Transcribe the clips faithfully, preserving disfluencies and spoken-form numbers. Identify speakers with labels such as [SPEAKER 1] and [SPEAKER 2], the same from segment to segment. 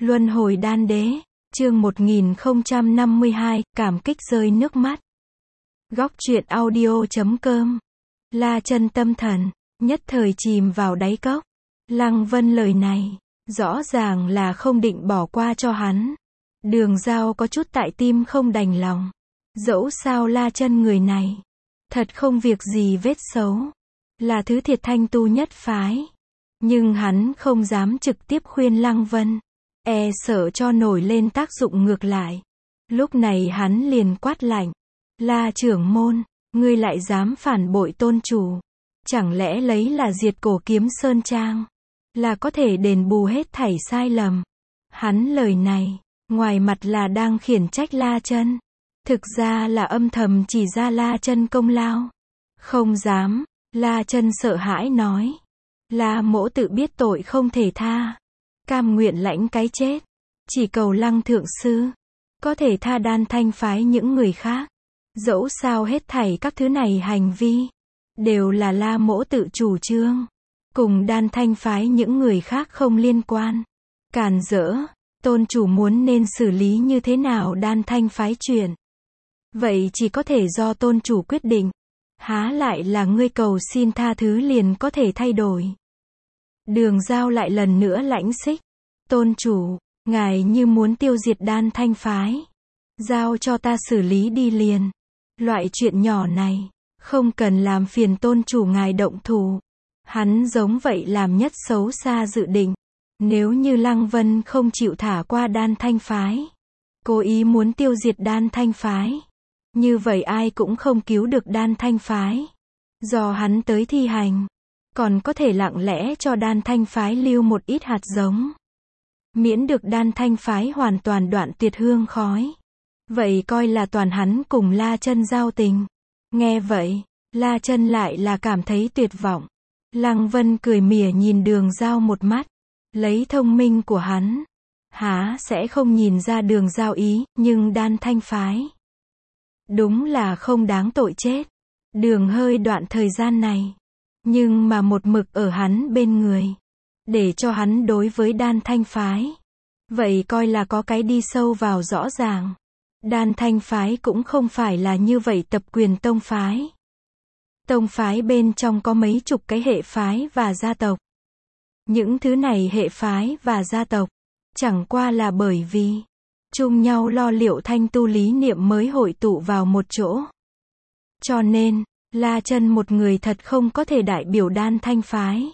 [SPEAKER 1] Luân hồi đan đế, chương một nghìn không trăm năm mươi hai, cảm kích rơi nước mắt. Góc truyện audio chấm com. La Chân tâm thần, nhất thời chìm vào đáy cốc. Lăng Vân lời này, rõ ràng là không định bỏ qua cho hắn. Đường Giao có chút tại tim không đành lòng. Dẫu sao La Chân người này, thật không việc gì vết xấu. Là thứ thiệt thanh tu nhất phái. Nhưng hắn không dám trực tiếp khuyên Lăng Vân. E sợ cho nổi lên tác dụng ngược lại. Lúc này hắn liền quát lạnh. La trưởng môn, ngươi lại dám phản bội tôn chủ. Chẳng lẽ lấy là diệt cổ kiếm sơn trang, là có thể đền bù hết thảy sai lầm. Hắn lời này, ngoài mặt là đang khiển trách La Chân. Thực ra là âm thầm chỉ ra La Chân công lao. Không dám, La Chân sợ hãi nói. La mỗ tự biết tội không thể tha. Cam nguyện lãnh cái chết. Chỉ cầu Lăng thượng sư có thể tha Đan Thanh phái những người khác. Dẫu sao hết thảy các thứ này hành vi đều là La mỗ tự chủ trương, cùng Đan Thanh phái những người khác không liên quan. Càn rỡ, tôn chủ muốn nên xử lý như thế nào Đan Thanh phái chuyện, vậy chỉ có thể do tôn chủ quyết định. Há lại là ngươi cầu xin tha thứ liền có thể thay đổi. Đường Giao lại lần nữa lãnh xích. Tôn chủ, ngài như muốn tiêu diệt Đan Thanh phái, giao cho ta xử lý đi liền. Loại chuyện nhỏ này, không cần làm phiền tôn chủ ngài động thủ. Hắn giống vậy làm nhất xấu xa dự định. Nếu như Lăng Vân không chịu thả qua Đan Thanh phái, cố ý muốn tiêu diệt Đan Thanh phái, như vậy ai cũng không cứu được Đan Thanh phái. Do hắn tới thi hành, còn có thể lặng lẽ cho Đan Thanh phái lưu một ít hạt giống. Miễn được Đan Thanh phái hoàn toàn đoạn tuyệt hương khói. Vậy coi là toàn hắn cùng La Chân giao tình. Nghe vậy, La Chân lại là cảm thấy tuyệt vọng. Lăng Vân cười mỉa nhìn Đường Giao một mắt. Lấy thông minh của hắn, há sẽ không nhìn ra Đường Giao ý, nhưng Đan Thanh phái đúng là không đáng tội chết. Đường hơi đoạn thời gian này, nhưng mà một mực ở hắn bên người, để cho hắn đối với Đan Thanh phái, vậy coi là có cái đi sâu vào rõ ràng. Đan Thanh phái cũng không phải là như vậy tập quyền tông phái. Tông phái bên trong có mấy chục cái hệ phái và gia tộc. Những thứ này hệ phái và gia tộc, chẳng qua là bởi vì chung nhau lo liệu thanh tu lý niệm mới hội tụ vào một chỗ. Cho nên, La Chân một người thật không có thể đại biểu Đan Thanh phái.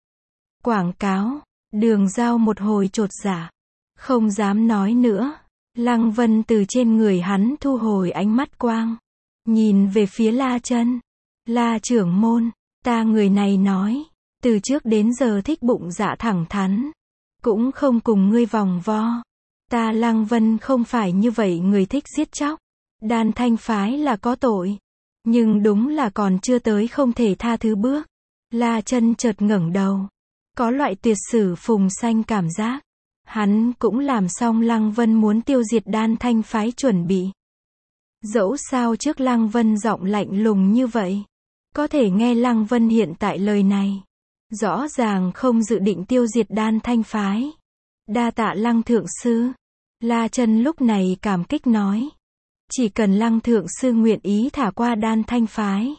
[SPEAKER 1] Quảng cáo, Đường Giao một hồi chột dạ, không dám nói nữa. Lăng Vân từ trên người hắn thu hồi ánh mắt quang, nhìn về phía La Chân. La trưởng môn, ta người này nói, từ trước đến giờ thích bụng dạ thẳng thắn, cũng không cùng ngươi vòng vo. Ta Lăng Vân không phải như vậy người thích giết chóc. Đan Thanh phái là có tội, nhưng đúng là còn chưa tới không thể tha thứ bước. La Chân chợt ngẩng đầu, có loại tuyệt sử phùng sanh cảm giác. Hắn cũng làm xong Lăng Vân muốn tiêu diệt Đan Thanh phái chuẩn bị. Dẫu sao trước Lăng Vân giọng lạnh lùng như vậy, có thể nghe Lăng Vân hiện tại lời này, rõ ràng không dự định tiêu diệt Đan Thanh phái. Đa tạ Lăng thượng sư. La Chân lúc này cảm kích nói. Chỉ cần Lăng thượng sư nguyện ý thả qua Đan Thanh phái,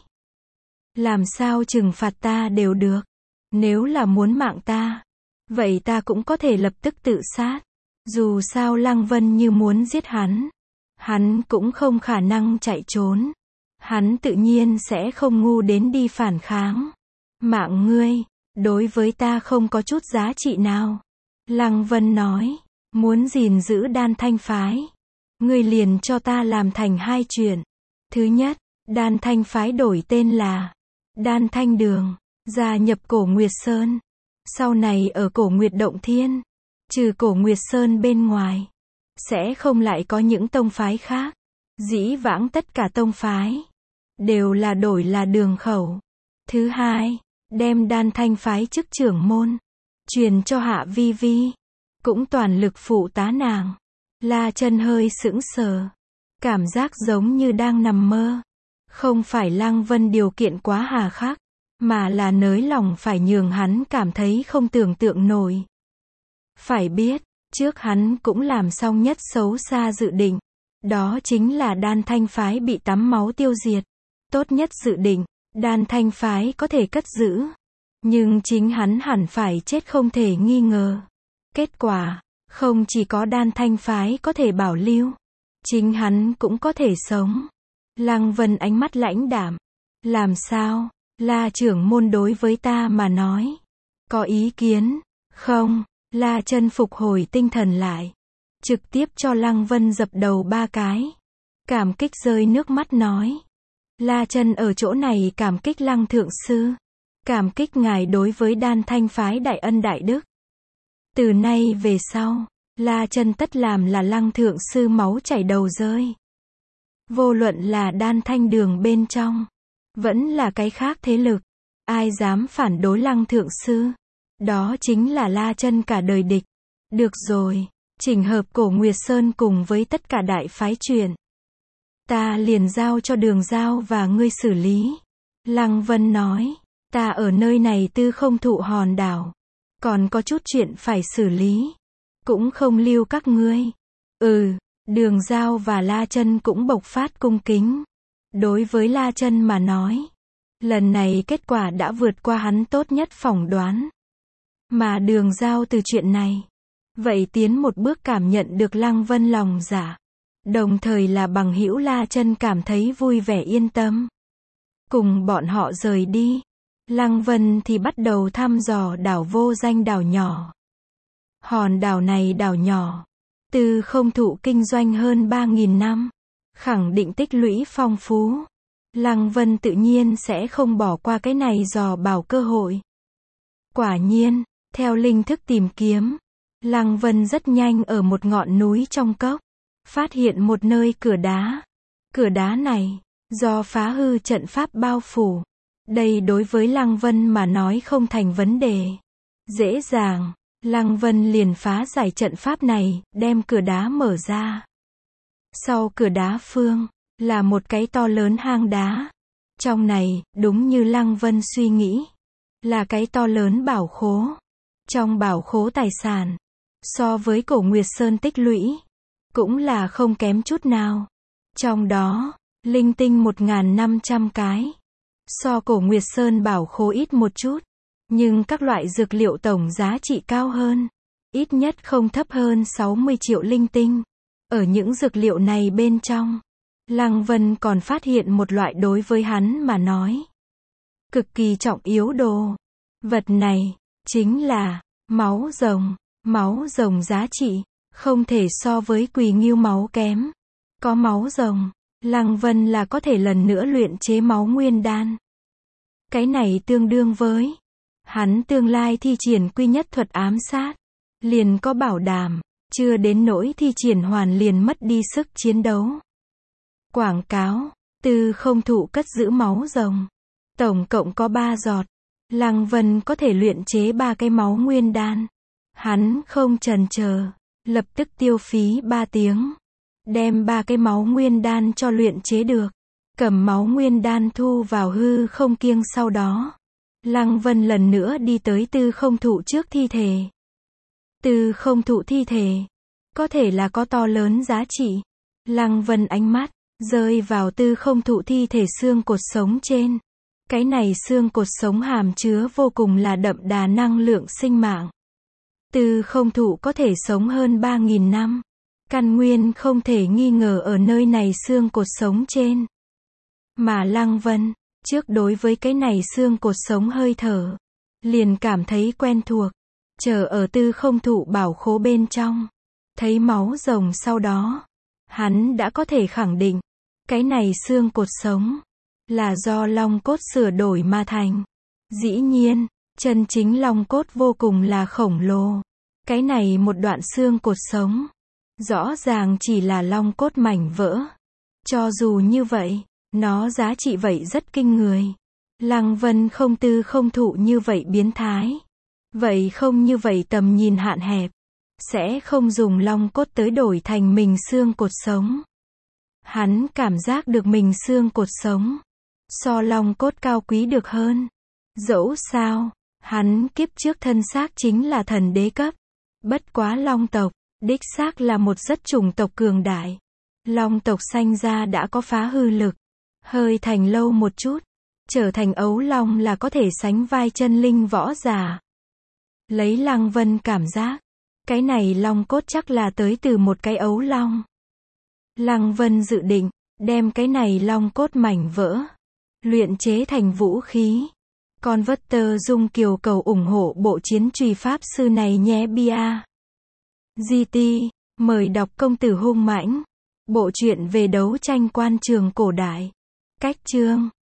[SPEAKER 1] làm sao trừng phạt ta đều được. Nếu là muốn mạng ta, vậy ta cũng có thể lập tức tự sát. Dù sao Lăng Vân như muốn giết hắn, hắn cũng không khả năng chạy trốn. Hắn tự nhiên sẽ không ngu đến đi phản kháng. Mạng ngươi, đối với ta không có chút giá trị nào. Lăng Vân nói, muốn gìn giữ Đan Thanh phái, ngươi liền cho ta làm thành hai chuyện. Thứ nhất, Đan Thanh phái đổi tên là Đan Thanh Đường, gia nhập Cổ Nguyệt Sơn. Sau này ở Cổ Nguyệt Động Thiên, trừ Cổ Nguyệt Sơn bên ngoài, sẽ không lại có những tông phái khác. Dĩ vãng tất cả tông phái đều là đổi là đường khẩu. Thứ hai, đem Đan Thanh phái chức trưởng môn truyền cho Hạ Vi Vi, cũng toàn lực phụ tá nàng. La Chân hơi sững sờ, cảm giác giống như đang nằm mơ. Không phải Lăng Vân điều kiện quá hà khắc, mà là nới lòng phải nhường hắn cảm thấy không tưởng tượng nổi. Phải biết, Trước hắn cũng làm xong nhất xấu xa dự định. Đó chính là Đan Thanh phái bị tắm máu tiêu diệt. Tốt nhất dự định, Đan Thanh phái có thể cất giữ. Nhưng chính hắn hẳn phải chết không thể nghi ngờ. Kết quả, không chỉ có Đan Thanh phái có thể bảo lưu, chính hắn cũng có thể sống. Lăng Vân ánh mắt lãnh đạm. Làm sao? La trưởng môn đối với ta mà nói. Có ý kiến? Không. La Chân phục hồi tinh thần lại. Trực tiếp cho Lăng Vân dập đầu ba cái. Cảm kích rơi nước mắt nói. La Chân ở chỗ này cảm kích Lăng thượng sư. Cảm kích ngài đối với Đan Thanh phái đại ân đại đức. Từ nay về sau, La Chân tất làm là Lăng thượng sư máu chảy đầu rơi. Vô luận là Đan Thanh đường bên trong, vẫn là cái khác thế lực, ai dám phản đối Lăng thượng sư, đó chính là La Chân cả đời địch. Được rồi, chỉnh hợp Cổ Nguyệt Sơn cùng với tất cả đại phái chuyện, ta liền giao cho Đường Giao và ngươi xử lý. Lăng Vân nói, ta ở nơi này Tư Không Thụ hòn đảo, còn có chút chuyện phải xử lý, cũng không lưu các ngươi. Ừ, Đường Giao và La Chân cũng bộc phát cung kính. Đối với La Chân mà nói, lần này kết quả đã vượt qua hắn tốt nhất phỏng đoán. Mà Đường Giao từ chuyện này, vậy tiến một bước cảm nhận được Lăng Vân lòng dạ. Đồng thời là bằng hữu, La Chân cảm thấy vui vẻ yên tâm. Cùng bọn họ rời đi, Lăng Vân thì bắt đầu thăm dò đảo vô danh đảo nhỏ. Hòn đảo này đảo nhỏ, Tư Không Thụ kinh doanh hơn ba nghìn năm, khẳng định tích lũy phong phú. Lăng Vân tự nhiên sẽ không bỏ qua cái này dò bảo cơ hội. Quả nhiên, theo linh thức tìm kiếm, Lăng Vân rất nhanh ở một ngọn núi trong cốc, phát hiện một nơi cửa đá. Cửa đá này, do phá hư trận pháp bao phủ. Đây đối với Lăng Vân mà nói không thành vấn đề. Dễ dàng, Lăng Vân liền phá giải trận pháp này, đem cửa đá mở ra. Sau cửa đá phương, là một cái to lớn hang đá. Trong này, đúng như Lăng Vân suy nghĩ, là cái to lớn bảo khố. Trong bảo khố tài sản, so với Cổ Nguyệt Sơn tích lũy, cũng là không kém chút nào. Trong đó, linh tinh một nghìn năm trăm cái. So Cổ Nguyệt Sơn bảo khố ít một chút, nhưng các loại dược liệu tổng giá trị cao hơn. Ít nhất không thấp hơn sáu mươi triệu linh tinh. Ở những dược liệu này bên trong, Lăng Vân còn phát hiện một loại đối với hắn mà nói cực kỳ trọng yếu đồ. Vật này, chính là máu rồng. Máu rồng giá trị, không thể so với Quỳ Ngưu máu kém. Có máu rồng, Lăng Vân là có thể lần nữa luyện chế máu nguyên đan. Cái này tương đương với hắn tương lai thi triển quy nhất thuật ám sát, liền có bảo đảm, chưa đến nỗi thi triển hoàn liền mất đi sức chiến đấu. Quảng cáo, Tư Không Thụ cất giữ máu rồng, tổng cộng có ba giọt, Lăng Vân có thể luyện chế ba cái máu nguyên đan. Hắn không chần chờ, lập tức tiêu phí ba tiếng, đem ba cái máu nguyên đan cho luyện chế được. Cầm máu nguyên đan thu vào hư không kiêng, sau đó, Lăng Vân lần nữa đi tới Tư Không Thụ trước thi thể. Tư Không Thụ thi thể, có thể là có to lớn giá trị. Lăng Vân ánh mắt rơi vào Tư Không Thụ thi thể xương cột sống trên. Cái này xương cột sống hàm chứa vô cùng là đậm đà năng lượng sinh mạng. Tư Không Thụ có thể sống hơn ba nghìn năm. Căn nguyên không thể nghi ngờ ở nơi này xương cột sống trên. Mà Lăng Vân, trước đối với cái này xương cột sống hơi thở, liền cảm thấy quen thuộc. Chờ ở Tư Không Thụ bảo khố bên trong, thấy máu rồng sau đó, hắn đã có thể khẳng định, cái này xương cột sống, là do long cốt sửa đổi mà thành. Dĩ nhiên, chân chính long cốt vô cùng là khổng lồ. Cái này một đoạn xương cột sống, rõ ràng chỉ là long cốt mảnh vỡ. Cho dù như vậy, nó giá trị vậy rất kinh người. Lăng Vân không Tư Không Thụ như vậy biến thái. Vậy không như vậy tầm nhìn hạn hẹp. Sẽ không dùng long cốt tới đổi thành mình xương cột sống. Hắn cảm giác được mình xương cột sống so long cốt cao quý được hơn. Dẫu sao, hắn kiếp trước thân xác chính là thần đế cấp. Bất quá long tộc, Đích xác là một rất chủng tộc cường đại. Long tộc sanh ra đã có phá hư lực. Hơi thành lâu một chút. Trở thành ấu long là có thể sánh vai chân linh võ giả. Lấy Lăng Vân cảm giác. Cái này long cốt chắc là tới từ một cái ấu long. Lăng Vân dự định, đem cái này long cốt mảnh vỡ. Luyện chế thành vũ khí. Converter Dung Kiều cầu ủng hộ bộ chiến truy pháp sư này nhé bia. giê tê, mời đọc Công tử hung mãnh. Bộ truyện về đấu tranh quan trường cổ đại. Cách chương